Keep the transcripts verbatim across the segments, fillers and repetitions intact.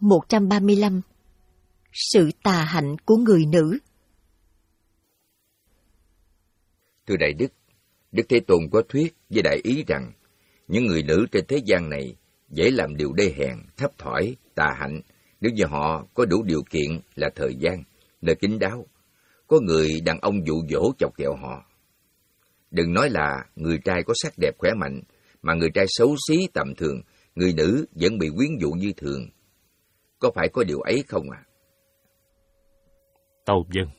một trăm ba mươi lăm. Sự tà hạnh của người nữ. Thưa Đại Đức, Đức Thế Tôn có thuyết với đại ý rằng những người nữ trên thế gian này dễ làm điều đê hèn, thấp thỏi, tà hạnh nếu như họ có đủ điều kiện là thời gian, lời kín đáo, có người đàn ông dụ dỗ chọc ghẹo họ. Đừng nói là người trai có sắc đẹp khỏe mạnh, mà người trai xấu xí tầm thường, người nữ vẫn bị quyến dụ như thường. Có phải có điều ấy không ạ? À? Tâu vâng.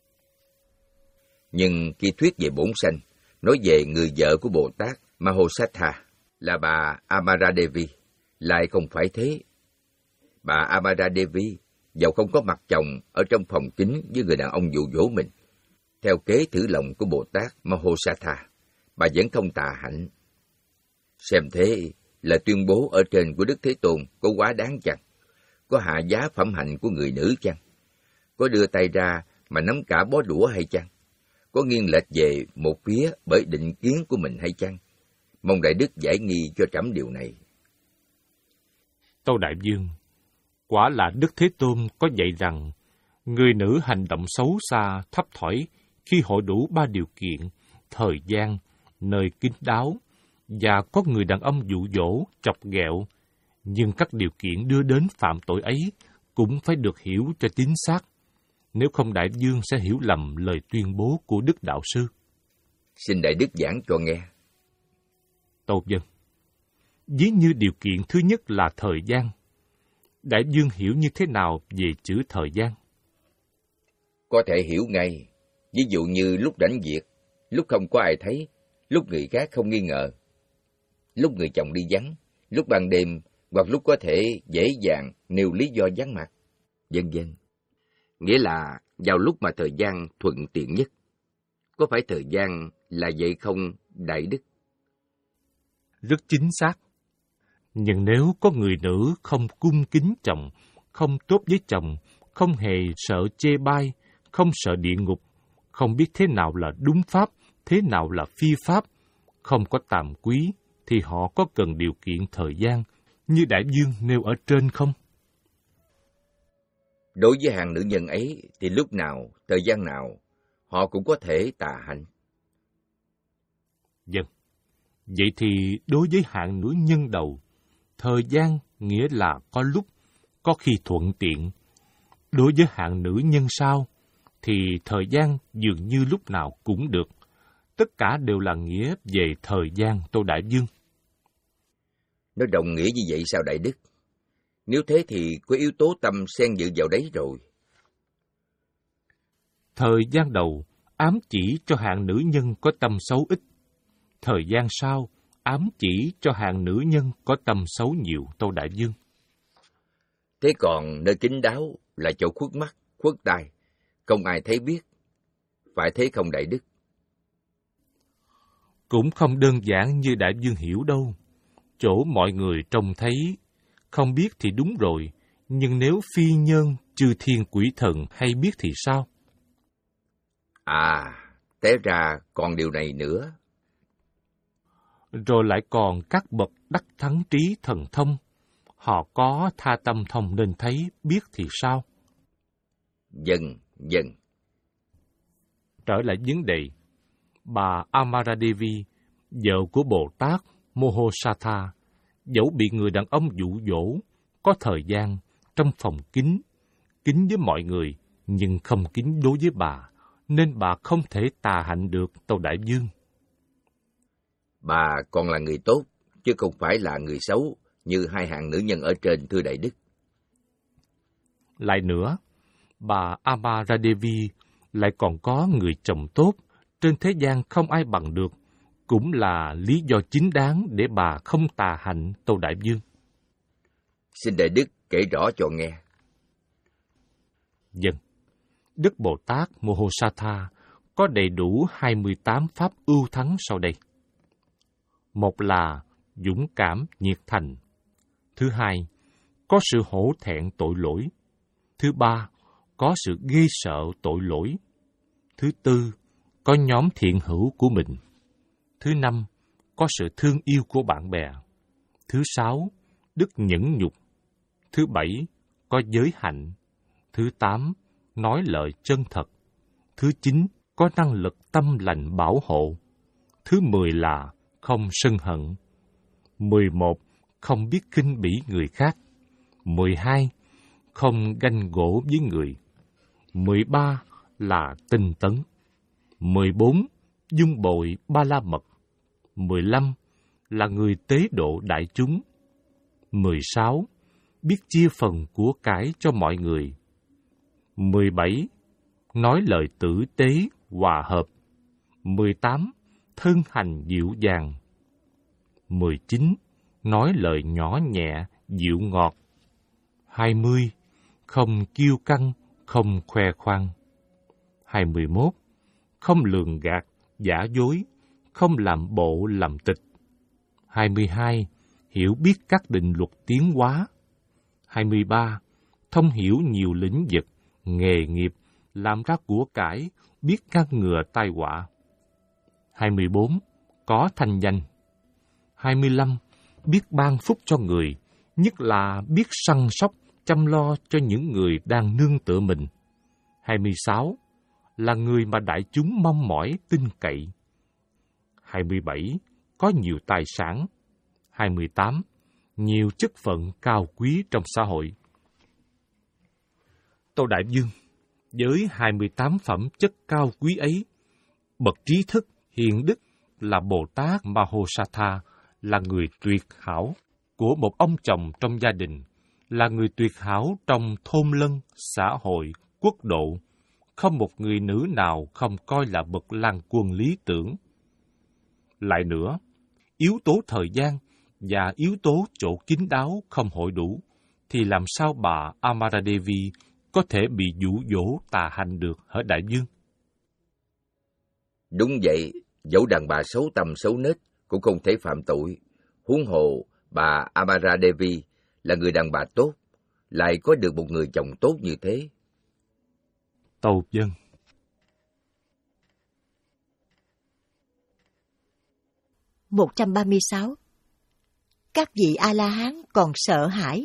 Nhưng khi thuyết về bổn sanh, nói về người vợ của Bồ Tát Mahosatha là bà Amara Devi, lại không phải thế. Bà Amara Devi, dầu không có mặt chồng ở trong phòng kín với người đàn ông dụ dỗ mình, theo kế thử lòng của Bồ Tát Mahosatha, bà vẫn không tà hạnh. Xem thế là tuyên bố ở trên của Đức Thế Tôn có quá đáng chăng? Có hạ giá phẩm hạnh của người nữ chăng? Có đưa tay ra mà nắm cả bó đũa hay chăng? Có nghiêng lệch về một phía bởi định kiến của mình hay chăng? Mong Đại Đức giải nghi cho trẫm điều này. Tâu Đại Vương, quả là Đức Thế Tôn có dạy rằng, người nữ hành động xấu xa, thấp thỏi khi hội đủ ba điều kiện, thời gian, nơi kín đáo, và có người đàn ông dụ dỗ, chọc ghẹo, nhưng các điều kiện đưa đến phạm tội ấy cũng phải được hiểu cho chính xác, nếu không Đại Vương sẽ hiểu lầm lời tuyên bố của Đức Đạo Sư. Xin Đại Đức giảng cho nghe. Tâu vâng. Ví như điều kiện thứ nhất là thời gian. Đại Vương hiểu như thế nào về chữ thời gian? Có thể hiểu ngay. Ví dụ như lúc rảnh việc, lúc không có ai thấy, lúc người khác không nghi ngờ, lúc người chồng đi vắng, lúc ban đêm, hoặc lúc có thể dễ dàng nêu lý do vắng mặt, vân vân. Nghĩa là vào lúc mà thời gian thuận tiện nhất. Có phải thời gian là vậy không, Đại Đức? Rất chính xác. Nhưng nếu có người nữ không cung kính chồng, không tốt với chồng, không hề sợ chê bai, không sợ địa ngục, không biết thế nào là đúng pháp, thế nào là phi pháp, không có tàm quý, thì họ có cần điều kiện thời gian như Đại Vương nêu ở trên không? Đối với hàng nữ nhân ấy thì lúc nào, thời gian nào, họ cũng có thể tà hạnh. Vâng. Vậy thì đối với hạng nữ nhân đầu, thời gian nghĩa là có lúc, có khi thuận tiện. Đối với hạng nữ nhân sau, thì thời gian dường như lúc nào cũng được. Tất cả đều là nghĩa về thời gian, Tô Đại Vương. Nó đồng nghĩa như vậy sao Đại Đức? Nếu thế thì có yếu tố tâm xen dự vào đấy rồi. Thời gian đầu ám chỉ cho hạng nữ nhân có tâm xấu ít. Thời gian sau ám chỉ cho hạng nữ nhân có tâm xấu nhiều, Tô Đại Vương. Thế còn nơi kín đáo là chỗ khuất mắt, khuất tai, không ai thấy biết. Phải thế không Đại Đức? Cũng không đơn giản như Đại Vương hiểu đâu. Chỗ mọi người trông thấy, không biết thì đúng rồi, nhưng nếu phi nhân, chư thiên quỷ thần hay biết thì sao? À, té ra còn điều này nữa. Rồi lại còn các bậc đắc thắng trí thần thông, họ có tha tâm thông nên thấy, biết thì sao? Dần, dần. Trở lại vấn đề, bà Amara Devi, vợ của Bồ Tát Mahosatha, dẫu bị người đàn ông dụ dỗ, có thời gian, trong phòng kín, kín với mọi người, nhưng không kín đối với bà, nên bà không thể tà hạnh được, Tâu Đại Vương. Bà còn là người tốt, chứ không phải là người xấu, như hai hạng nữ nhân ở trên, thưa Đại Đức. Lại nữa, bà Amara Devi lại còn có người chồng tốt, trên thế gian không ai bằng được, cũng là lý do chính đáng để bà không tà hạnh, Tâu Đại Vương. Xin Đại Đức kể rõ cho nghe. Vâng. Đức Bồ Tát Mahosatha có đầy đủ hai mươi tám pháp ưu thắng sau đây. Một là dũng cảm nhiệt thành. Thứ hai, có sự hổ thẹn tội lỗi. Thứ ba, có sự ghê sợ tội lỗi. Thứ tư, có nhóm thiện hữu của mình. Thứ năm, có sự thương yêu của bạn bè. Thứ sáu, đức nhẫn nhục. Thứ bảy, có giới hạnh. Thứ tám, nói lời chân thật. Thứ chín, có năng lực tâm lành bảo hộ. Thứ mười là không sân hận. Mười một, không biết khinh bỉ người khác. Mười hai, không ganh gỗ với người. Mười ba là tinh tấn. Mười bốn, dung bội ba la mật. Mười lăm là người tế độ đại chúng. Mười sáu, biết chia phần của cải cho mọi người. Mười bảy, nói lời tử tế, hòa hợp. Mười tám, thân hành dịu dàng. Mười chín, nói lời nhỏ nhẹ, dịu ngọt. Hai mươi, không kiêu căng, không khoe khoang. Hai mươi mốt, không lường gạt, giả dối, không làm bộ làm tịch. Hai mươi hai, hiểu biết các định luật tiến hóa. Hai mươi ba, thông hiểu nhiều lĩnh vực, nghề nghiệp, làm ra của cải, biết ngăn ngừa tai họa. Hai mươi bốn, có thanh danh. Hai mươi lăm, biết ban phúc cho người, nhất là biết săn sóc, chăm lo cho những người đang nương tựa mình. Hai mươi sáu, là người mà đại chúng mong mỏi tin cậy. Hai mươi bảy, có nhiều tài sản. Hai mươi tám, nhiều chức phận cao quý trong xã hội. Tâu Đại Vương, với hai mươi tám phẩm chất cao quý ấy, bậc trí thức, hiền đức là Bồ Tát Mahosatha, là người tuyệt hảo của một ông chồng trong gia đình, là người tuyệt hảo trong thôn lân, xã hội, quốc độ. Không một người nữ nào không coi là bậc lang quân lý tưởng. Lại nữa, yếu tố thời gian và yếu tố chỗ kín đáo không hội đủ, thì làm sao bà Amara Devi có thể bị dụ dỗ tà hành được hả đại vương? Đúng vậy, dẫu đàn bà xấu tầm xấu nết cũng không thể phạm tội. Huống hồ bà Amara Devi là người đàn bà tốt, lại có được một người chồng tốt như thế. Tâu vâng. một trăm ba mươi sáu. Các vị A-la-hán còn sợ hãi.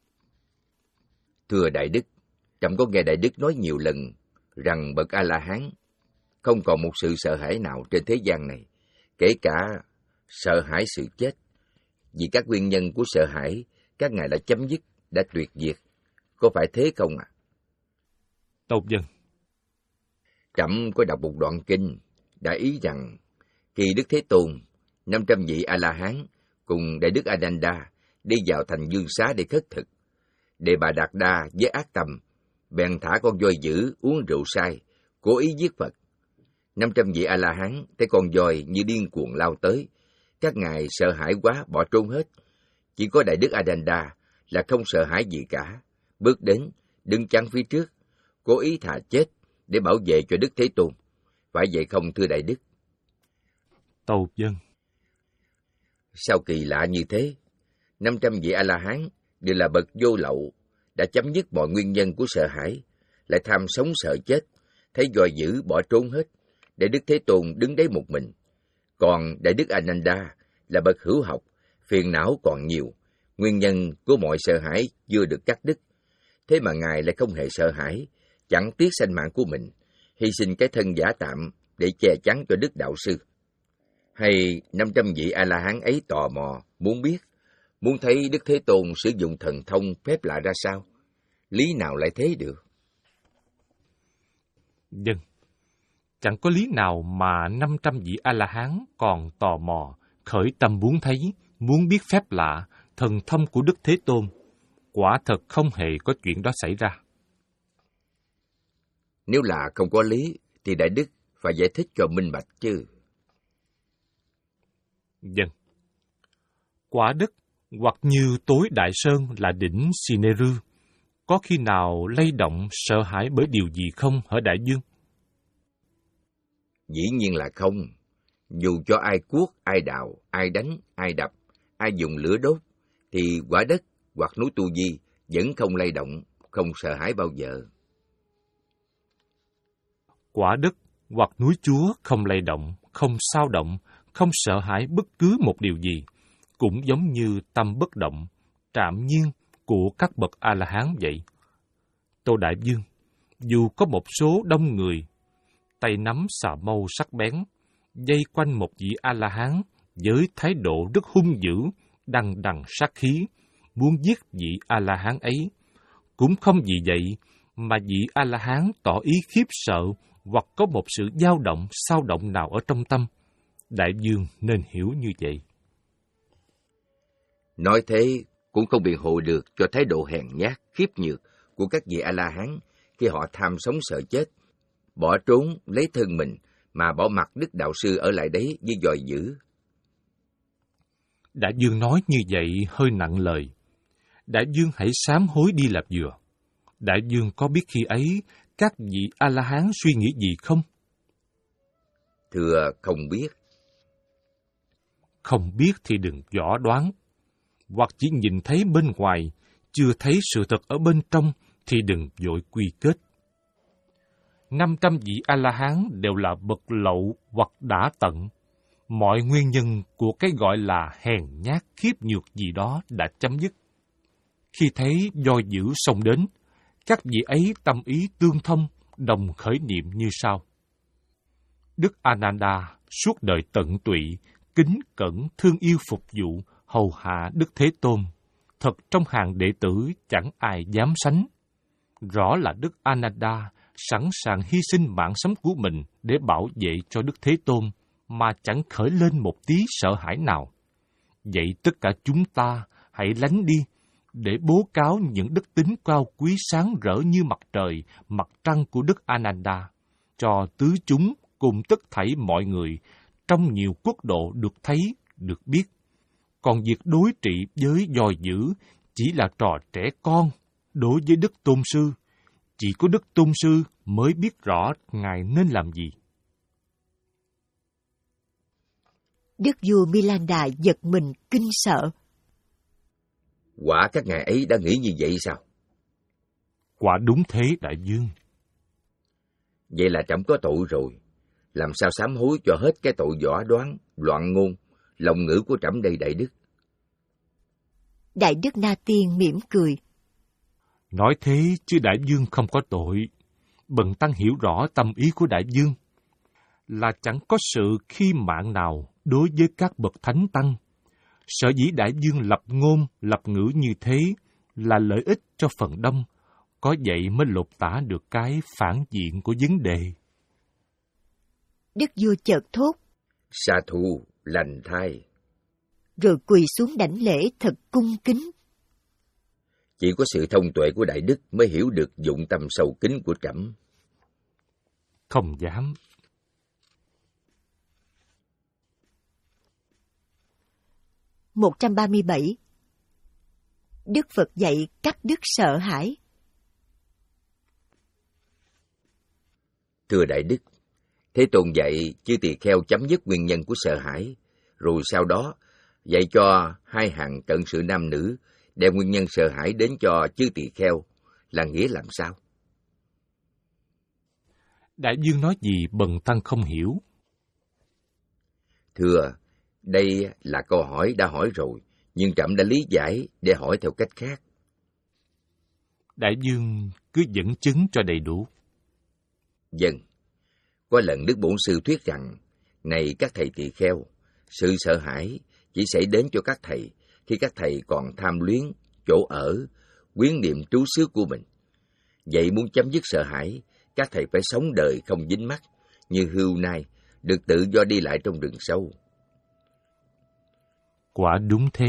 Thưa Đại Đức, trẫm có nghe Đại Đức nói nhiều lần rằng bậc A-la-hán không còn một sự sợ hãi nào trên thế gian này, kể cả sợ hãi sự chết. Vì các nguyên nhân của sợ hãi, các ngài đã chấm dứt, đã tuyệt diệt. Có phải thế không ạ? À? Tâu vâng. Trẫm có đọc một đoạn kinh đã ý rằng khi Đức Thế Tôn, năm trăm vị A-la-hán cùng Đại Đức Ananda đi vào thành Dương Xá để khất thực, Đề Bà Đạt Đa với ác tâm bèn thả con voi dữ uống rượu say, cố ý giết Phật. Năm trăm vị A-la-hán thấy con voi như điên cuồng lao tới, các ngài sợ hãi quá bỏ trốn hết. Chỉ có Đại Đức Ananda là không sợ hãi gì cả, bước đến đứng chắn phía trước, cố ý thà chết để bảo vệ cho Đức Thế Tôn. Phải vậy không thưa Đại Đức? Tâu vâng. Sao kỳ lạ như thế? Năm trăm vị A-la-hán đều là bậc vô lậu, đã chấm dứt mọi nguyên nhân của sợ hãi, lại tham sống sợ chết, thấy voi dữ bỏ trốn hết, để Đức Thế Tôn đứng đấy một mình. Còn Đại Đức Ananda là bậc hữu học, phiền não còn nhiều, nguyên nhân của mọi sợ hãi chưa được cắt đứt. Thế mà ngài lại không hề sợ hãi, chẳng tiếc sanh mạng của mình, hy sinh cái thân giả tạm để che chắn cho Đức Đạo Sư. Hay năm trăm vị A-la-hán ấy tò mò, muốn biết, muốn thấy Đức Thế Tôn sử dụng thần thông phép lạ ra sao? Lý nào lại thế được? Vâng, chẳng có lý nào mà năm trăm vị A-la-hán còn tò mò, khởi tâm muốn thấy, muốn biết phép lạ, thần thông của Đức Thế Tôn. Quả thật không hề có chuyện đó xảy ra. Nếu là không có lý, thì Đại Đức phải giải thích cho minh bạch chứ. Vâng. Quả đất hoặc như tối Đại Sơn là đỉnh Sineru, có khi nào lay động sợ hãi bởi điều gì không hả đại vương? Dĩ nhiên là không. Dù cho ai cuốc, ai đào, ai đánh, ai đập, ai dùng lửa đốt, thì quả đất hoặc núi Tu Di vẫn không lay động, không sợ hãi bao giờ. Quả đất hoặc núi Chúa không lay động, không xao động, không sợ hãi bất cứ một điều gì, cũng giống như tâm bất động, trạm nhiên, của các bậc A-la-hán vậy. Tâu Đại Vương, dù có một số đông người, tay nắm xà mâu sắc bén, dây quanh một vị A-la-hán với thái độ rất hung dữ, đằng đằng sát khí, muốn giết vị A-la-hán ấy, cũng không vì vậy mà vị A-la-hán tỏ ý khiếp sợ hoặc có một sự dao động, xao động nào ở trong tâm. Đại vương nên hiểu như vậy. Nói thế cũng không biện hộ được cho thái độ hèn nhát, khiếp nhược của các vị A-la-hán khi họ tham sống sợ chết, bỏ trốn lấy thân mình mà bỏ mặc Đức Đạo Sư ở lại đấy với dòi dữ. Đại vương nói như vậy hơi nặng lời. Đại vương hãy sám hối đi làm vừa. Đại vương có biết khi ấy các vị A-la-hán suy nghĩ gì không? Thưa không biết. Không biết thì đừng võ đoán. Hoặc chỉ nhìn thấy bên ngoài, chưa thấy sự thật ở bên trong thì đừng vội quy kết. năm trăm vị A-la-hán đều là bậc lậu hoặc đã tận. Mọi nguyên nhân của cái gọi là hèn nhát khiếp nhược gì đó đã chấm dứt. Khi thấy do dữ xông đến, các vị ấy tâm ý tương thông, đồng khởi niệm như sau. Đức Ananda suốt đời tận tụy, kính cẩn thương yêu phục vụ, hầu hạ Đức Thế Tôn. Thật trong hàng đệ tử chẳng ai dám sánh. Rõ là Đức Ananda sẵn sàng hy sinh mạng sống của mình để bảo vệ cho Đức Thế Tôn, mà chẳng khởi lên một tí sợ hãi nào. Vậy tất cả chúng ta hãy lánh đi, để bố cáo những đức tính cao quý sáng rỡ như mặt trời, mặt trăng của Đức Ananda, cho tứ chúng cùng tất thảy mọi người trong nhiều quốc độ được thấy, được biết. Còn việc đối trị với dòi dữ chỉ là trò trẻ con đối với Đức Tôn Sư. Chỉ có Đức Tôn Sư mới biết rõ Ngài nên làm gì. Đức vua Milanda giật mình kinh sợ. Quả các ngài ấy đã nghĩ như vậy sao? Quả đúng thế, đại vương. Vậy là trẫm có tội rồi. Làm sao sám hối cho hết cái tội võ đoán, loạn ngôn, lòng ngữ của trẫm đây đại đức? Đại đức Na Tiên mỉm cười. Nói thế chứ đại vương không có tội. Bần tăng hiểu rõ tâm ý của đại vương, là chẳng có sự khi mạng nào đối với các bậc thánh tăng. Sở dĩ đại vương lập ngôn, lập ngữ như thế là lợi ích cho phần đông, có vậy mới lột tả được cái phản diện của vấn đề. Đức vua chợt thốt. Sa thù, lành thai. Rồi quỳ xuống đảnh lễ thật cung kính. Chỉ có sự thông tuệ của đại đức mới hiểu được dụng tâm sâu kín của trẫm. Không dám. một trăm ba mươi bảy. Đức Phật dạy cắt đứt sợ hãi. Thưa đại đức, Thế Tôn dạy chư tỳ kheo chấm dứt nguyên nhân của sợ hãi, rồi sau đó dạy cho hai hàng cận sự nam nữ đem nguyên nhân sợ hãi đến cho chư tỳ kheo, là nghĩa làm sao? Đại vương nói gì bần tăng không hiểu. Thưa, đây là câu hỏi đã hỏi rồi, nhưng trẫm đã lý giải để hỏi theo cách khác. Đại vương cứ dẫn chứng cho đầy đủ. Vâng, có lần Đức Bổn Sư thuyết rằng, này các thầy tỳ kheo, sự sợ hãi chỉ xảy đến cho các thầy khi các thầy còn tham luyến, chỗ ở, quyến niệm trú xứ của mình. Vậy muốn chấm dứt sợ hãi, các thầy phải sống đời không dính mắc, như hươu nai, được tự do đi lại trong rừng sâu. Quả đúng thế.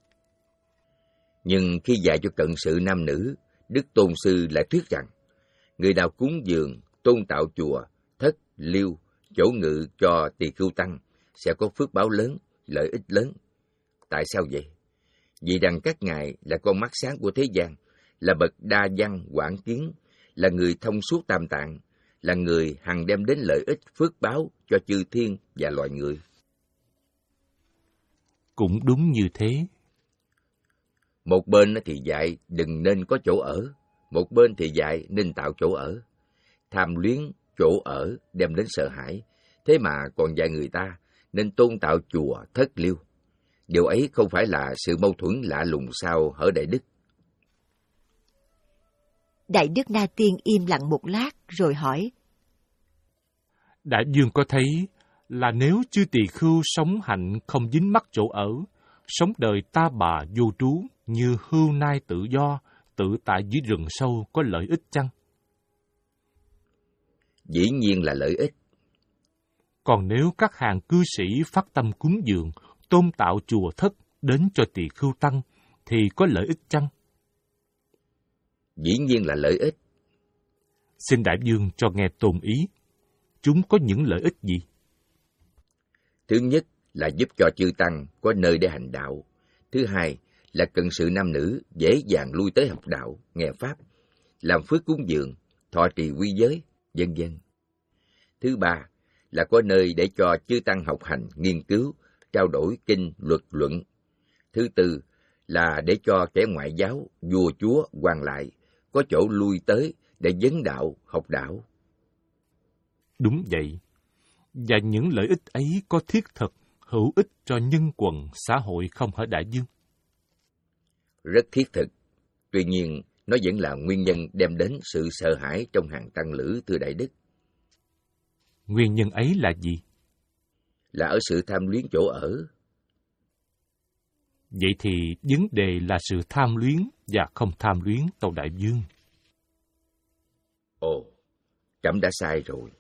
Nhưng khi dạy cho cận sự nam nữ, Đức Tôn Sư lại thuyết rằng, người nào cúng dường, tôn tạo chùa, thất, liêu, chỗ ngự cho tỳ khưu tăng, sẽ có phước báo lớn, lợi ích lớn. Tại sao vậy? Vì rằng các ngài là con mắt sáng của thế gian, là bậc đa văn quảng kiến, là người thông suốt tam tạng, là người hằng đem đến lợi ích phước báo cho chư thiên và loài người. Cũng đúng như thế. Một bên thì dạy đừng nên có chỗ ở, một bên thì dạy nên tạo chỗ ở. Tham luyến chỗ ở đem đến sợ hãi, thế mà còn dạy người ta nên tôn tạo chùa thất liêu. Điều ấy không phải là sự mâu thuẫn lạ lùng sao hỡi đại đức? Đại Đức Na Tiên im lặng một lát rồi hỏi. Đại Dương có thấy là nếu chư tỳ khưu sống hạnh không dính mắc chỗ ở, sống đời ta bà vô trú như hươu nai tự do, tự tại dưới rừng sâu có lợi ích chăng? Dĩ nhiên là lợi ích. Còn nếu các hàng cư sĩ phát tâm cúng dường, tôn tạo chùa thất đến cho tỳ khưu tăng, thì có lợi ích chăng? Dĩ nhiên là lợi ích. Xin Đại Dương cho nghe tôn ý. Chúng có những lợi ích gì? Thứ nhất là giúp cho chư tăng có nơi để hành đạo. Thứ hai là cần sự nam nữ dễ dàng lui tới học đạo, nghe pháp, làm phước cúng dường, thọ trì quy giới, vân vân. Thứ ba là có nơi để cho chư tăng học hành, nghiên cứu, trao đổi kinh, luật luận. Thứ tư là để cho kẻ ngoại giáo, vua chúa, quan lại có chỗ lui tới để vấn đạo, học đạo. Đúng vậy. Và những lợi ích ấy có thiết thực, hữu ích cho nhân quần, xã hội không hả Đại Dương? Rất thiết thực. Tuy nhiên, nó vẫn là nguyên nhân đem đến sự sợ hãi trong hàng tăng lữ, thưa Đại Đức. Nguyên nhân ấy là gì? Là ở sự tham luyến chỗ ở. Vậy thì vấn đề là sự tham luyến và không tham luyến, tâu Đại Dương. Ồ, trẫm đã sai rồi.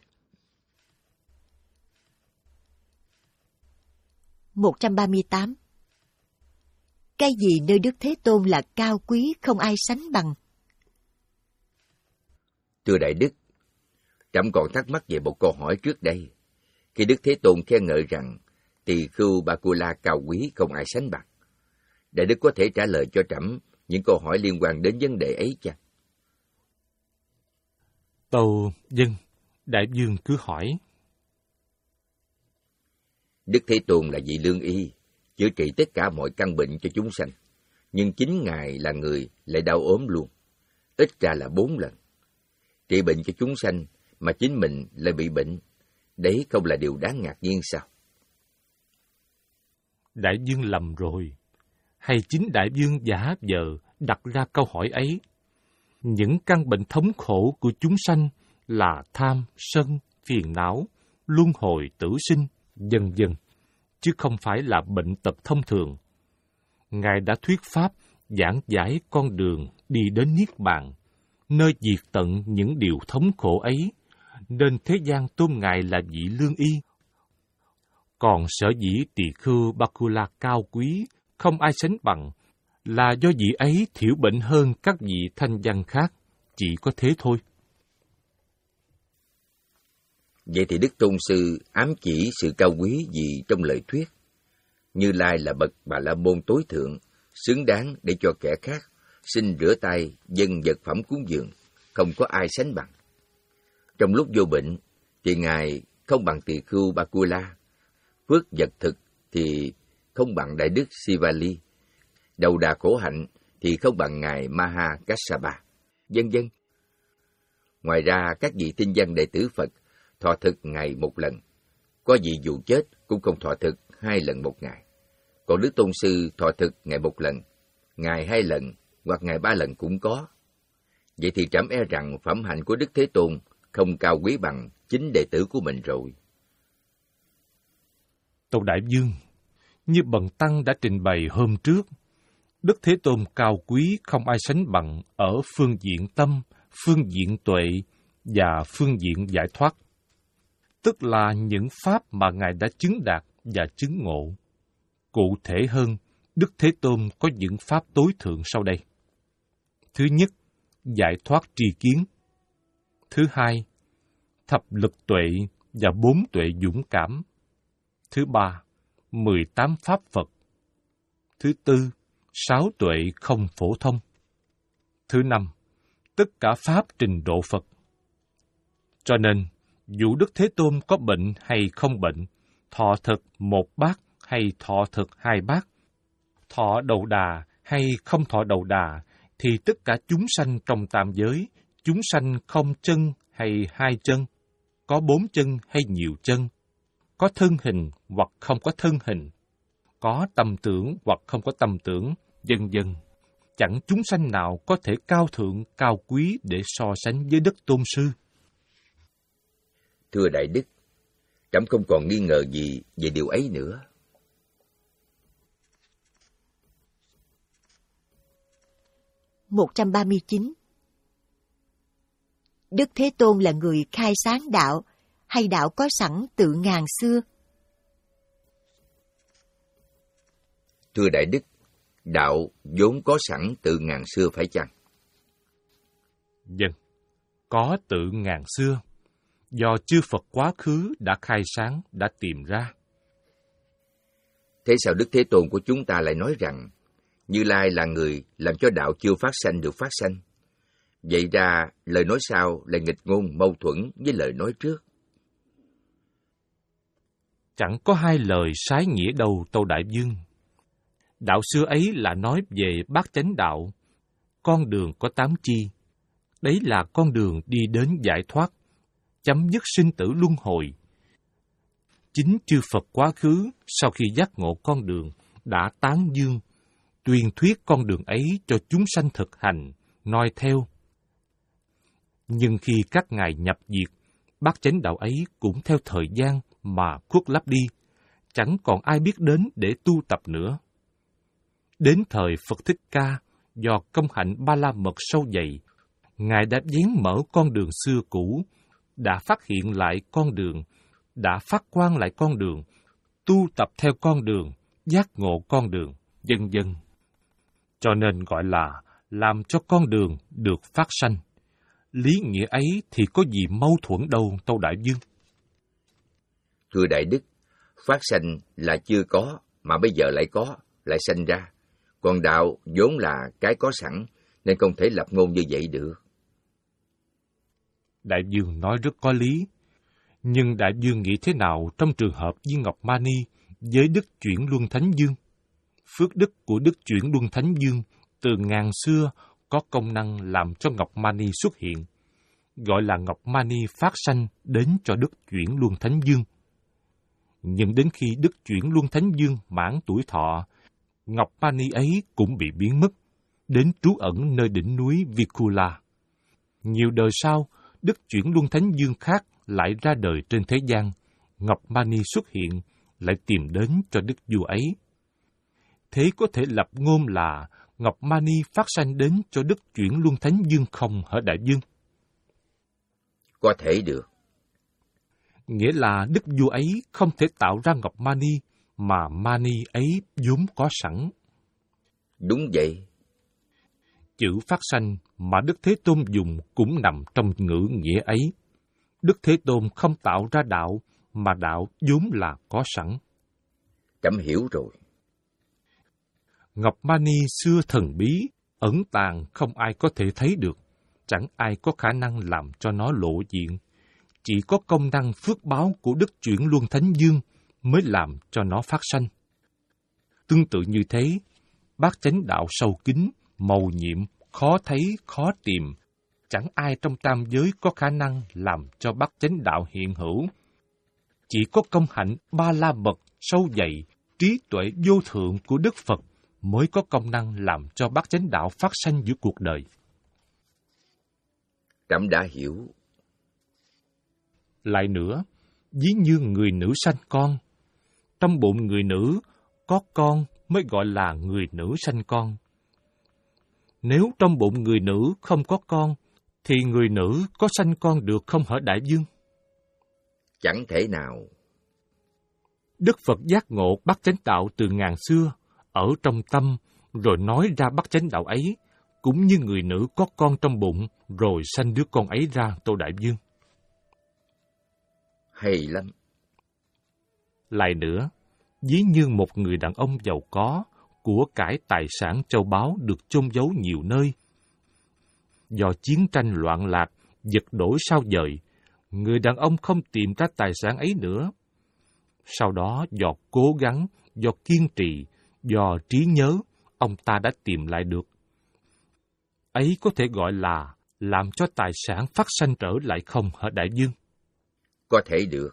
một trăm ba mươi tám. Cái gì nơi Đức Thế Tôn là cao quý không ai sánh bằng? Thưa Đại Đức, trẫm còn thắc mắc về một câu hỏi trước đây. Khi Đức Thế Tôn khen ngợi rằng tỳ khưu Bakula cao quý không ai sánh bằng, Đại Đức có thể trả lời cho trẫm những câu hỏi liên quan đến vấn đề ấy chăng? Tâu dân, Đại Dương cứ hỏi. Đức Thế Tôn là vị lương y, chữa trị tất cả mọi căn bệnh cho chúng sanh. Nhưng chính Ngài là người lại đau ốm luôn, ít ra là bốn lần. Trị bệnh cho chúng sanh mà chính mình lại bị bệnh, đấy không là điều đáng ngạc nhiên sao? Đại Dương lầm rồi. Hay chính Đại Dương giả vờ đặt ra câu hỏi ấy? Những căn bệnh thống khổ của chúng sanh là tham, sân, phiền não, luân hồi tử sinh, vân vân, chứ không phải là bệnh tật thông thường. Ngài đã thuyết pháp giảng giải con đường đi đến Niết Bàn, nơi diệt tận những điều thống khổ ấy, nên thế gian tôn Ngài là vị lương y. Còn sở dĩ tỳ khưu Bakula cao quý, không ai sánh bằng, là do vị ấy thiểu bệnh hơn các vị thanh văn khác, chỉ có thế thôi. Vậy thì Đức Tôn Sư ám chỉ sự cao quý gì trong lời thuyết? Như Lai là bậc Bà La Môn tối thượng, xứng đáng để cho kẻ khác xin rửa tay dâng vật phẩm cúng dường, không có ai sánh bằng. Trong lúc vô bệnh thì Ngài không bằng tỳ khưu Bakula, phước vật thực thì không bằng Đại Đức Sivali, đầu đà khổ hạnh thì không bằng Ngài Maha Kassapa, vân vân. Ngoài ra, các vị tinh văn đệ tử Phật thọ thực ngày một lần, có vị dù chết cũng không thọ thực hai lần một ngày. Còn Đức Tôn Sư thọ thực ngày một lần, ngày hai lần hoặc ngày ba lần cũng có. Vậy thì trẫm e rằng phẩm hạnh của Đức Thế Tôn không cao quý bằng chính đệ tử của mình rồi. Tâu Đại Dương, như Bần Tăng đã trình bày hôm trước, Đức Thế Tôn cao quý không ai sánh bằng ở phương diện tâm, phương diện tuệ và phương diện giải thoát. Tức là những pháp mà Ngài đã chứng đạt và chứng ngộ. Cụ thể hơn, Đức Thế Tôn có những pháp tối thượng sau đây. Thứ nhất, giải thoát tri kiến. Thứ hai, thập lực tuệ và bốn tuệ dũng cảm. Thứ ba, mười tám pháp Phật. Thứ tư, sáu tuệ không phổ thông. Thứ năm, tất cả pháp trình độ Phật. Cho nên, dù Đức Thế Tôn có bệnh hay không bệnh, thọ thực một bát hay thọ thực hai bát, thọ đầu đà hay không thọ đầu đà, thì tất cả chúng sanh trong tam giới, chúng sanh không chân hay hai chân, có bốn chân hay nhiều chân, có thân hình hoặc không có thân hình, có tâm tưởng hoặc không có tâm tưởng, vân vân, chẳng chúng sanh nào có thể cao thượng, cao quý để so sánh với Đức Tôn Sư. Thưa Đại Đức, trẫm không còn nghi ngờ gì về điều ấy nữa. một trăm ba mươi chín. Đức Thế Tôn là người khai sáng đạo, hay đạo có sẵn từ ngàn xưa? Thưa Đại Đức, đạo vốn có sẵn từ ngàn xưa phải chăng? Vâng, có từ ngàn xưa, do chư Phật quá khứ đã khai sáng, đã tìm ra. Thế sao Đức Thế Tôn của chúng ta lại nói rằng Như Lai là người làm cho đạo chưa phát sanh được phát sanh? Vậy ra lời nói sau lại nghịch ngôn mâu thuẫn với lời nói trước. Chẳng có hai lời sái nghĩa đâu, Tâu Đại Vương. Đạo xưa ấy là nói về bát chánh đạo, con đường có tám chi. Đấy là con đường đi đến giải thoát, chấm dứt sinh tử luân hồi. Chính chư Phật quá khứ sau khi giác ngộ con đường đã tán dương, tuyên thuyết con đường ấy cho chúng sanh thực hành, noi theo. Nhưng khi các ngài nhập diệt, bát chánh đạo ấy cũng theo thời gian mà khuất lấp đi, chẳng còn ai biết đến để tu tập nữa. Đến thời Phật Thích Ca, do công hạnh Ba La Mật sâu dày, Ngài đã vén mở con đường xưa cũ, đã phát hiện lại con đường, đã phát quang lại con đường, tu tập theo con đường, giác ngộ con đường, vân vân. Cho nên gọi là làm cho con đường được phát sanh. Lý nghĩa ấy thì có gì mâu thuẫn đâu, Tâu Đại Vương. Thưa Đại Đức, phát sanh là chưa có, mà bây giờ lại có, lại sanh ra. Còn đạo vốn là cái có sẵn, nên không thể lập ngôn như vậy được. Đại Vương nói rất có lý. Nhưng Đại Vương nghĩ thế nào trong trường hợp Viên Ngọc Mani với Đức Chuyển Luân Thánh Dương? Phước đức của Đức Chuyển Luân Thánh Dương từ ngàn xưa có công năng làm cho Ngọc Mani xuất hiện, gọi là Ngọc Mani phát sanh đến cho Đức Chuyển Luân Thánh Dương. Nhưng đến khi Đức Chuyển Luân Thánh Dương mãn tuổi thọ, Ngọc Mani ấy cũng bị biến mất, đến trú ẩn nơi đỉnh núi Vikula. Nhiều đời sau, Đức Chuyển Luân Thánh Dương khác lại ra đời trên thế gian, Ngọc Mani xuất hiện, lại tìm đến cho đức vua ấy. Thế có thể lập ngôn là Ngọc Mani phát sanh đến cho Đức Chuyển Luân Thánh Dương không hả Đại Vương? Có thể được. Nghĩa là đức vua ấy không thể tạo ra Ngọc Mani, mà Mani ấy vốn có sẵn. Đúng vậy. Chữ phát sanh mà Đức Thế Tôn dùng cũng nằm trong ngữ nghĩa ấy. Đức Thế Tôn không tạo ra đạo, mà đạo vốn là có sẵn. Trẫm hiểu rồi. Ngọc Mani xưa thần bí, ẩn tàng không ai có thể thấy được, chẳng ai có khả năng làm cho nó lộ diện. Chỉ có công năng phước báo của Đức Chuyển Luân Thánh Dương mới làm cho nó phát sanh. Tương tự như thế, bát chánh đạo sâu kín, mầu nhiệm, khó thấy, khó tìm, chẳng ai trong tam giới có khả năng làm cho bát chánh đạo hiện hữu. Chỉ có công hạnh Ba La Mật sâu dày, trí tuệ vô thượng của Đức Phật mới có công năng làm cho bát chánh đạo phát sanh giữa cuộc đời. Trẫm đã hiểu. Lại nữa, ví như người nữ sanh con. Trong bụng người nữ có con mới gọi là người nữ sanh con. Nếu trong bụng người nữ không có con, thì người nữ có sanh con được không hả Đại Vương? Chẳng thể nào. Đức Phật giác ngộ bát chánh đạo từ ngàn xưa, ở trong tâm, rồi nói ra bát chánh đạo ấy, cũng như người nữ có con trong bụng, rồi sanh đứa con ấy ra, Tô Đại Vương. Hay lắm. Lại nữa, ví như một người đàn ông giàu có, của cải tài sản châu báu được chôn giấu nhiều nơi. Do chiến tranh loạn lạc, giật đổi sao dời, người đàn ông không tìm ra tài sản ấy nữa. Sau đó, do cố gắng, do kiên trì, do trí nhớ, ông ta đã tìm lại được. Ấy có thể gọi là làm cho tài sản phát sanh trở lại không hả Đại Vương? Có thể được.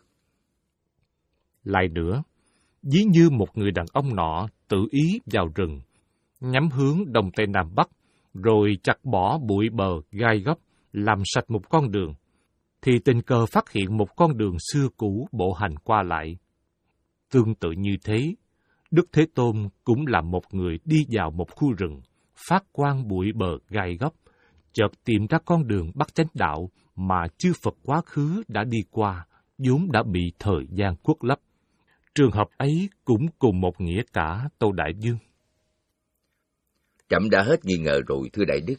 Lại nữa, ví như một người đàn ông nọ tự ý vào rừng, nhắm hướng đông tây nam bắc, rồi chặt bỏ bụi bờ gai góc, làm sạch một con đường, thì tình cờ phát hiện một con đường xưa cũ bộ hành qua lại. Tương tự như thế, Đức Thế Tôn cũng là một người đi vào một khu rừng, phát quang bụi bờ gai góc, chợt tìm ra con đường bắt chánh đạo mà chư Phật quá khứ đã đi qua, vốn đã bị thời gian khuất lấp. Trường hợp ấy cũng cùng một nghĩa cả, Tâu Đại Dương. Trẫm đã hết nghi ngờ rồi, thưa Đại Đức.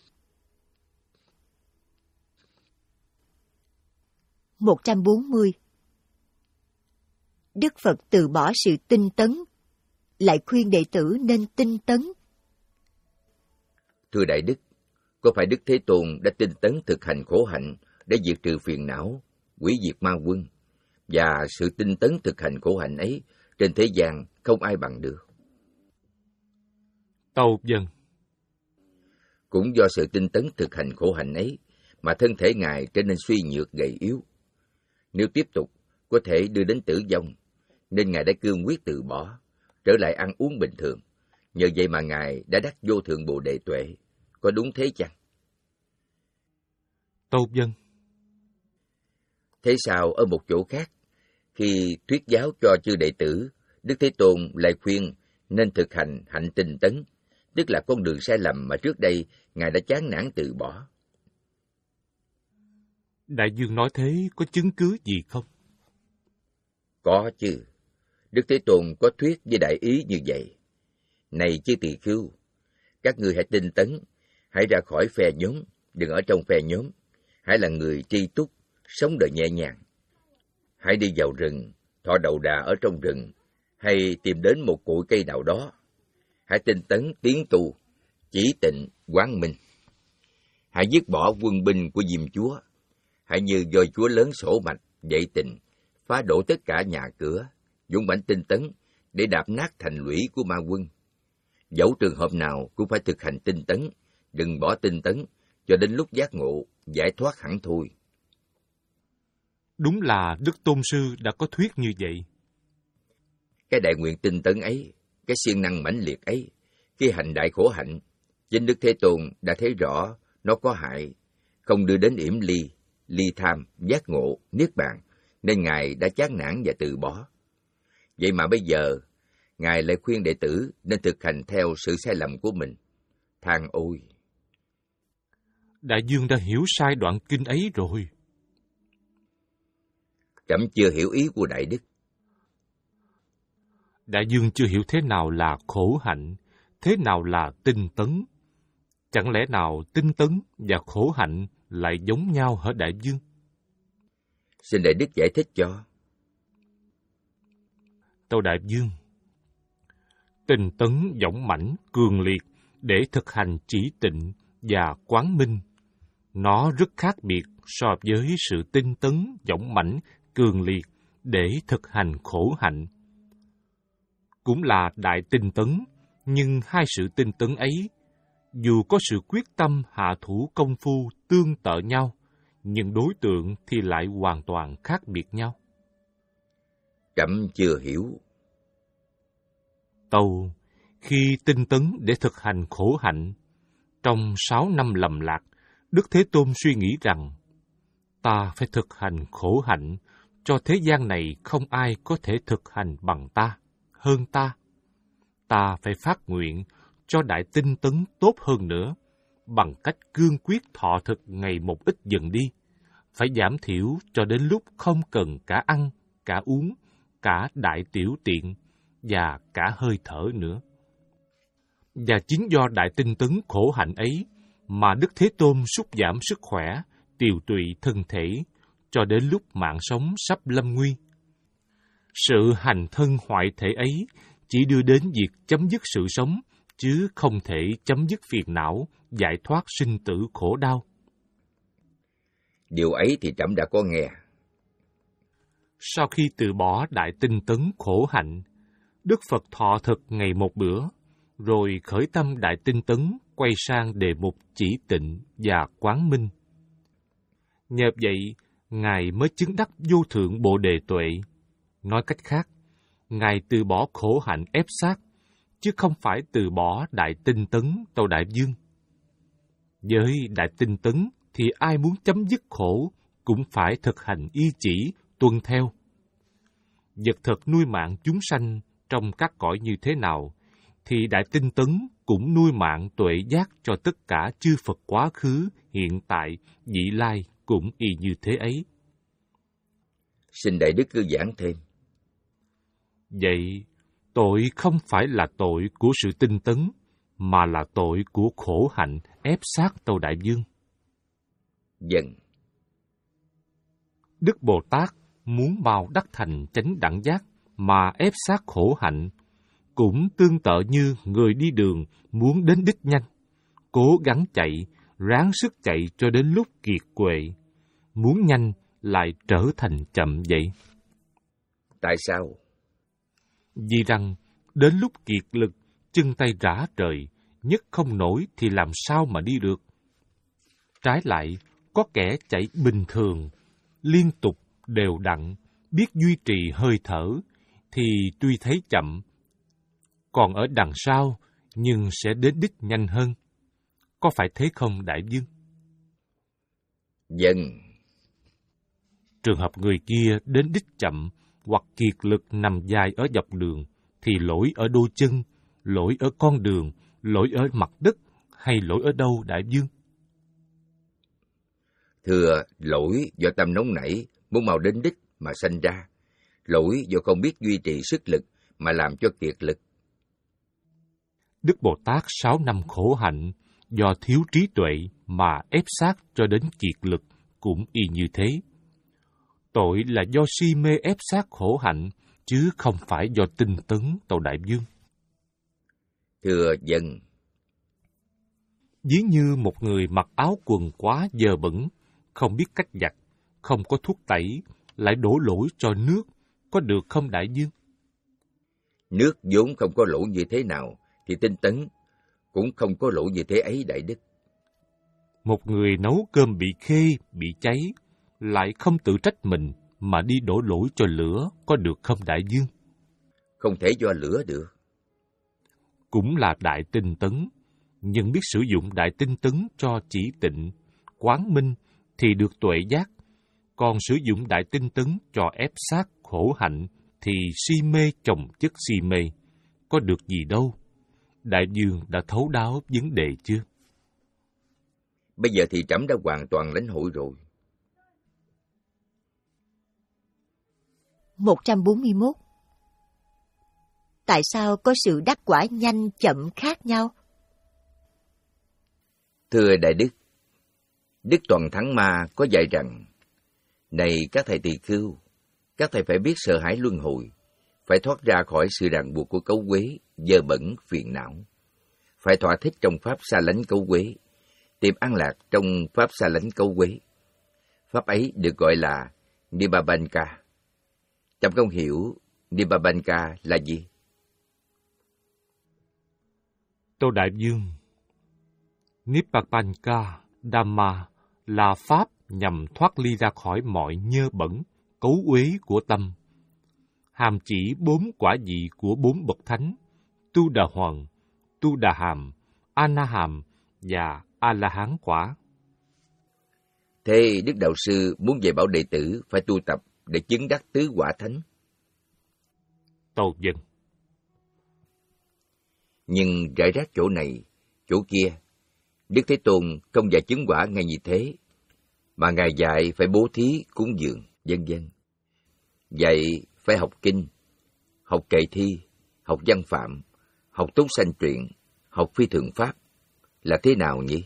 một trăm bốn mươi. Đức Phật từ bỏ sự tinh tấn, lại khuyên đệ tử nên tinh tấn. Thưa Đại Đức, có phải Đức Thế Tôn đã tinh tấn thực hành khổ hạnh để diệt trừ phiền não, hủy diệt ma quân, và sự tinh tấn thực hành khổ hạnh ấy trên thế gian không ai bằng được? Tâu vâng. Cũng do sự tinh tấn thực hành khổ hạnh ấy mà thân thể Ngài trở nên suy nhược gầy yếu. Nếu tiếp tục, có thể đưa đến tử vong, nên Ngài đã cương quyết từ bỏ, trở lại ăn uống bình thường. Nhờ vậy mà Ngài đã đắc vô thượng Bồ Đề tuệ. Có đúng thế chăng? Tâu vâng. Thế sao ở một chỗ khác, khi thuyết giáo cho chư đệ tử, Đức Thế Tôn lại khuyên nên thực hành hạnh tinh tấn, tức là con đường sai lầm mà trước đây Ngài đã chán nản từ bỏ? Đại Dương nói thế có chứng cứ gì không? Có chứ. Đức Thế Tôn có thuyết với đại ý như vậy. Này chư tỳ khưu, các ngươi hãy tinh tấn, hãy ra khỏi phe nhóm, đừng ở trong phe nhóm. Hãy là người tri túc, sống đời nhẹ nhàng. Hãy đi vào rừng, thọ đậu đà ở trong rừng, hay tìm đến một cội cây nào đó. Hãy tinh tấn tiến tu, chỉ tịnh quán minh. Hãy dứt bỏ quân binh của Diêm Chúa. Hãy như voi chúa lớn sổ mạch, dậy tình, phá đổ tất cả nhà cửa, dũng mãnh tinh tấn để đạp nát thành lũy của ma quân. Dẫu trường hợp nào cũng phải thực hành tinh tấn, đừng bỏ tinh tấn cho đến lúc giác ngộ, giải thoát hẳn thôi. Đúng là Đức Tôn Sư đã có thuyết như vậy. Cái đại nguyện tinh tấn ấy, cái siêng năng mãnh liệt ấy, khi hành đại khổ hạnh, chính Đức Thế Tôn đã thấy rõ nó có hại, không đưa đến yểm ly, ly tham, giác ngộ, niết bàn, nên Ngài đã chán nản và từ bỏ. Vậy mà bây giờ, Ngài lại khuyên đệ tử nên thực hành theo sự sai lầm của mình. Than ôi! Đại Dương đã hiểu sai đoạn kinh ấy rồi. Trẫm chưa hiểu ý của Đại Đức. Đại Dương chưa hiểu thế nào là khổ hạnh, thế nào là tinh tấn. Chẳng lẽ nào tinh tấn và khổ hạnh lại giống nhau hả Đại Dương? Xin Đại Đức giải thích cho. Tâu Đại Dương, tinh tấn dũng mãnh, cường liệt để thực hành chỉ tịnh và quán minh. Nó rất khác biệt so với sự tinh tấn dũng mãnh, cường liệt để thực hành khổ hạnh. Cũng là đại tinh tấn, nhưng hai sự tinh tấn ấy, dù có sự quyết tâm hạ thủ công phu tương tự nhau, nhưng đối tượng thì lại hoàn toàn khác biệt nhau. Trẫm chưa hiểu. Tâu, khi tinh tấn để thực hành khổ hạnh, trong sáu năm lầm lạc, Đức Thế Tôn suy nghĩ rằng, ta phải thực hành khổ hạnh, cho thế gian này không ai có thể thực hành bằng ta, hơn ta. Ta phải phát nguyện cho đại tinh tấn tốt hơn nữa, bằng cách cương quyết thọ thực ngày một ít dần đi, phải giảm thiểu cho đến lúc không cần cả ăn, cả uống, cả đại tiểu tiện và cả hơi thở nữa. Và chính do đại tinh tấn khổ hạnh ấy mà Đức Thế Tôn sút giảm sức khỏe, tiều tụy thân thể, cho đến lúc mạng sống sắp lâm nguy. Sự hành thân hoại thể ấy chỉ đưa đến việc chấm dứt sự sống, chứ không thể chấm dứt phiền não, giải thoát sinh tử khổ đau. Điều ấy thì trẫm đã có nghe. Sau khi từ bỏ đại tinh tấn khổ hạnh, Đức Phật thọ thực ngày một bữa, rồi khởi tâm đại tinh tấn quay sang đề mục chỉ tịnh và quán minh. Nhờ vậy, Ngài mới chứng đắc vô thượng Bồ Đề tuệ. Nói cách khác, Ngài từ bỏ khổ hạnh ép sát, chứ không phải từ bỏ đại tinh tấn, Tâu Đại Dương. Với đại tinh tấn thì ai muốn chấm dứt khổ cũng phải thực hành y chỉ, tuân theo. Vật thực nuôi mạng chúng sanh trong các cõi như thế nào, thì đại tinh tấn cũng nuôi mạng tuệ giác cho tất cả chư Phật quá khứ, hiện tại, vị lai cũng y như thế ấy. Xin Đại Đức cứ giảng thêm. Vậy, tội không phải là tội của sự tinh tấn, mà là tội của khổ hạnh ép sát, Tâu Đại Dương. Vâng. Đức Bồ Tát muốn mau đắc thành chánh đẳng giác mà ép sát khổ hạnh, cũng tương tự như người đi đường muốn đến đích nhanh, cố gắng chạy, ráng sức chạy cho đến lúc kiệt quệ, muốn nhanh lại trở thành chậm vậy. Tại sao? Vì rằng, đến lúc kiệt lực, chân tay rã rời, nhấc không nổi thì làm sao mà đi được. Trái lại, có kẻ chạy bình thường, liên tục, đều đặn, biết duy trì hơi thở, thì tuy thấy chậm, còn ở đằng sau, nhưng sẽ đến đích nhanh hơn. Có phải thế không, Đại Dương? Vâng. Trường hợp người kia đến đích chậm, hoặc kiệt lực nằm dài ở dọc đường, thì lỗi ở đôi chân, lỗi ở con đường, lỗi ở mặt đất, hay lỗi ở đâu, Đại Dương? Thưa, lỗi do tâm nóng nảy, muốn mau đến đích mà sanh ra. Lỗi do không biết duy trì sức lực mà làm cho kiệt lực. Đức Bồ Tát sáu năm khổ hạnh, do thiếu trí tuệ mà ép sát cho đến kiệt lực, cũng y như thế. Tội là do si mê ép sát khổ hạnh, chứ không phải do tinh tấn, Tâu Đại Dương. Thưa dân. Ví như một người mặc áo quần quá dơ bẩn, không biết cách giặt, không có thuốc tẩy, lại đổ lỗi cho nước, có được không, Đại Dương? Nước vốn không có lỗi như thế nào, thì tinh tấn cũng không có lỗi như thế ấy, Đại Đức. Một người nấu cơm bị khê, bị cháy, lại không tự trách mình mà đi đổ lỗi cho lửa, có được không, Đại Dương? Không thể do lửa được. Cũng là đại tinh tấn, nhưng biết sử dụng đại tinh tấn cho chỉ tịnh, quán minh thì được tuệ giác, còn sử dụng đại tinh tấn cho ép sát khổ hạnh thì si mê chồng chất si mê, có được gì đâu. Đại Dương đã thấu đáo vấn đề chưa? Bây giờ thì trẫm đã hoàn toàn lãnh hội rồi. một trăm bốn mươi mốt. Tại sao có sự đắc quả nhanh chậm khác nhau? Thưa Đại Đức, Đức Toàn Thắng Ma có dạy rằng, này các thầy tỳ khưu, các thầy phải biết sợ hãi luân hồi, phải thoát ra khỏi sự ràng buộc của cấu uế, dơ bẩn, phiền não, phải thỏa thích trong pháp xa lánh cấu uế, tìm an lạc trong pháp xa lánh cấu uế. Pháp ấy được gọi là Nibbabanka. Trẫm không hiểu Nibbabanka là gì? Tâu Đại Dương, Nibbabanka Dhamma là pháp nhằm thoát ly ra khỏi mọi nhơ bẩn, cấu uế của tâm, hàm chỉ bốn quả vị của bốn bậc thánh, Tu Đà Hoàng, Tu Đà Hàm, A Na Hàm và A La Hán quả. Thế Đức Đạo Sư muốn dạy bảo đệ tử phải tu tập để chứng đắc tứ quả thánh. Tâu dân. Nhưng rải rác chỗ này, chỗ kia, Đức Thế Tôn không dạy chứng quả ngay như thế, mà Ngài dạy phải bố thí, cúng dường, vân vân. Dạy phải học kinh, học kệ thi, học văn phạm, học túc sanh truyện, học phi thường pháp. Là thế nào nhỉ?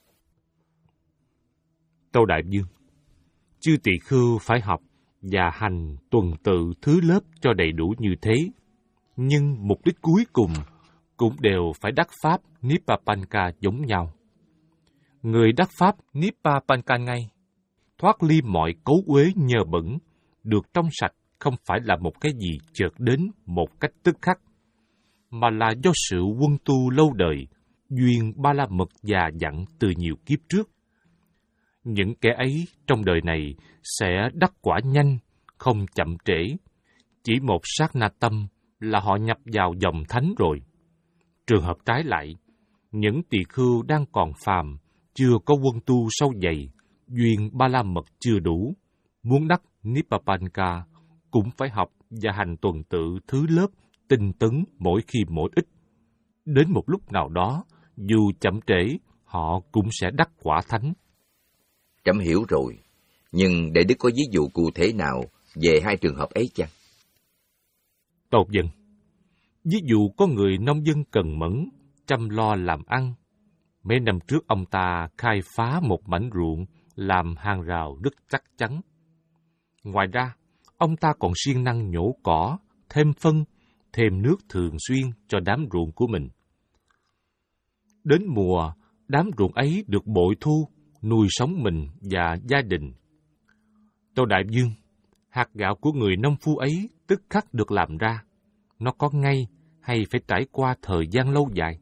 Tâu Đại Dương, chư tỳ khưu phải học và hành tuần tự thứ lớp cho đầy đủ như thế, nhưng mục đích cuối cùng cũng đều phải đắc pháp Nibbabanka giống nhau. Người đắc pháp Nibbabanka ngay, thoát ly mọi cấu uế nhơ bẩn, được trong sạch không phải là một cái gì chợt đến một cách tức khắc, mà là do sự quân tu lâu đời, duyên ba la mật già dặn từ nhiều kiếp trước. Những kẻ ấy trong đời này sẽ đắc quả nhanh, không chậm trễ. Chỉ một sát na tâm là họ nhập vào dòng thánh rồi. Trường hợp trái lại, những tỳ khưu đang còn phàm, chưa có quân tu sâu dày, duyên ba la mật chưa đủ, muốn đắc Nippapanka cũng phải học và hành tuần tự thứ lớp tinh tấn mỗi khi mỗi ít. Đến một lúc nào đó, dù chậm trễ, họ cũng sẽ đắc quả thánh. Trẫm hiểu rồi, nhưng Đại Đức có ví dụ cụ thể nào về hai trường hợp ấy chăng? Tốt dân, ví dụ có người nông dân cần mẫn, chăm lo làm ăn. Mấy năm trước ông ta khai phá một mảnh ruộng, làm hàng rào rất chắc chắn. Ngoài ra, ông ta còn siêng năng nhổ cỏ, thêm phân, thêm nước thường xuyên cho đám ruộng của mình. Đến mùa, đám ruộng ấy được bội thu, nuôi sống mình và gia đình. Tâu Đại Dương, hạt gạo của người nông phu ấy tức khắc được làm ra. Nó có ngay hay phải trải qua thời gian lâu dài?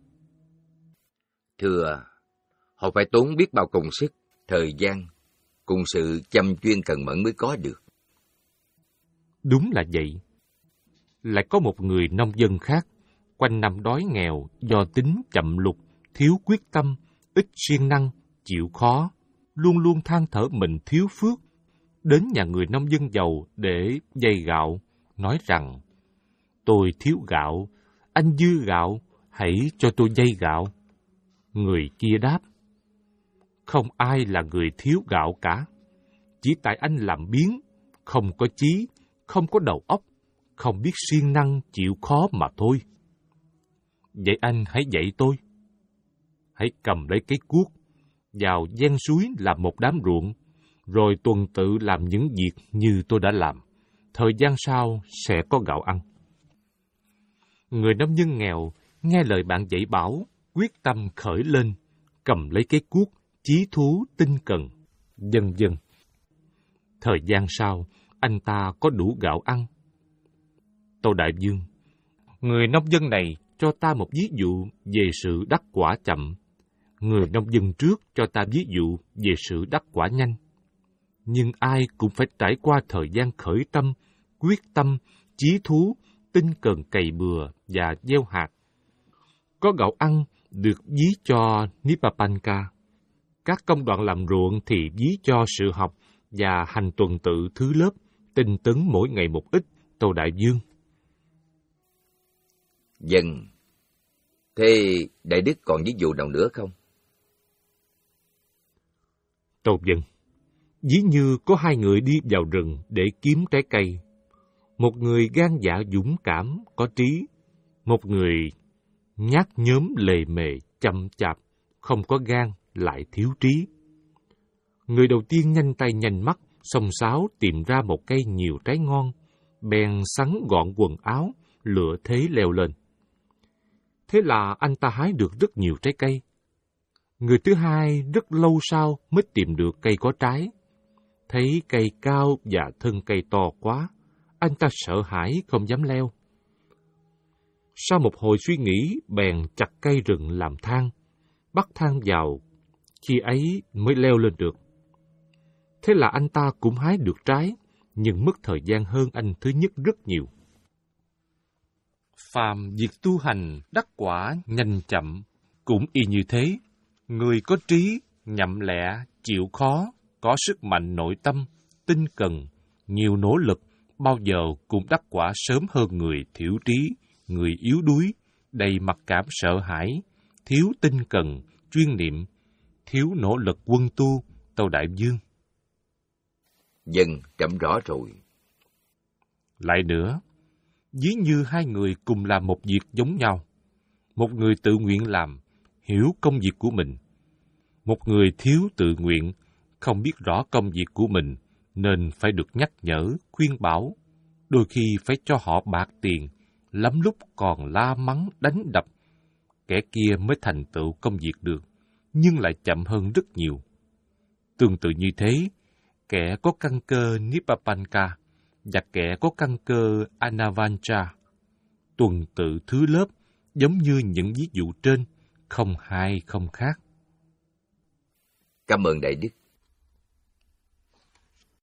Thưa, họ phải tốn biết bao công sức, thời gian, cùng sự chăm chuyên cần mẫn mới có được. Đúng là vậy. Lại có một người nông dân khác, quanh năm đói nghèo do tính chậm lục, thiếu quyết tâm, ít siêng năng, chịu khó, luôn luôn than thở mình thiếu phước, đến nhà người nông dân giàu để vay gạo, nói rằng: "Tôi thiếu gạo, anh dư gạo, hãy cho tôi vay gạo." Người kia đáp: "Không ai là người thiếu gạo cả, chỉ tại anh làm biếng, không có chí, không có đầu óc, không biết siêng năng chịu khó mà thôi. Vậy anh hãy dạy tôi. Hãy cầm lấy cái cuốc, vào giang suối làm một đám ruộng, rồi tuần tự làm những việc như tôi đã làm. Thời gian sau sẽ có gạo ăn." Người nông dân nghèo nghe lời bạn dạy bảo, quyết tâm khởi lên, cầm lấy cái cuốc, chí thú tinh cần, dần dần. Thời gian sau, anh ta có đủ gạo ăn. Tâu Đại Dương, người nông dân này cho ta một ví dụ về sự đắc quả chậm. Người nông dân trước cho ta ví dụ về sự đắc quả nhanh. Nhưng ai cũng phải trải qua thời gian khởi tâm, quyết tâm, chí thú, tinh cần cày bừa và gieo hạt. Có gạo ăn được ví cho Nippapanka. Các công đoạn làm ruộng thì ví cho sự học và hành tuần tự thứ lớp, tinh tấn mỗi ngày một ít, Tâu Đại Dương. Vâng. Thế Đại Đức còn ví dụ nào nữa không? Tâu Dân, ví như có hai người đi vào rừng để kiếm trái cây. Một người gan dạ dũng cảm, có trí. Một người nhát nhớm lề mề, chậm chạp, không có gan, lại thiếu trí. Người đầu tiên nhanh tay nhanh mắt, xông xáo tìm ra một cây nhiều trái ngon, bèn sắn gọn quần áo, lựa thế leo lên. Thế là anh ta hái được rất nhiều trái cây. Người thứ hai rất lâu sau mới tìm được cây có trái. Thấy cây cao và thân cây to quá, anh ta sợ hãi không dám leo. Sau một hồi suy nghĩ, bèn chặt cây rừng làm thang, bắt thang vào, khi ấy mới leo lên được. Thế là anh ta cũng hái được trái, nhưng mất thời gian hơn anh thứ nhất rất nhiều. Phàm việc tu hành đắc quả nhanh chậm, cũng y như thế. Người có trí, nhậm lẹ, chịu khó, có sức mạnh nội tâm, tinh cần, nhiều nỗ lực, bao giờ cũng đắc quả sớm hơn người thiểu trí, người yếu đuối, đầy mặc cảm sợ hãi, thiếu tinh cần, chuyên niệm, thiếu nỗ lực quân tu, Tâu Đại Dương. Dân, trẫm rõ rồi. Lại nữa, ví như hai người cùng làm một việc giống nhau. Một người tự nguyện làm, hiểu công việc của mình. Một người thiếu tự nguyện, không biết rõ công việc của mình, nên phải được nhắc nhở, khuyên bảo. Đôi khi phải cho họ bạc tiền, lắm lúc còn la mắng, đánh đập. Kẻ kia mới thành tựu công việc được, nhưng lại chậm hơn rất nhiều. Tương tự như thế, kẻ có căn cơ Nippapanka và kẻ có căn cơ Anavancha, tuần tự thứ lớp, giống như những ví dụ trên, không hai không khác. Cảm ơn Đại Đức.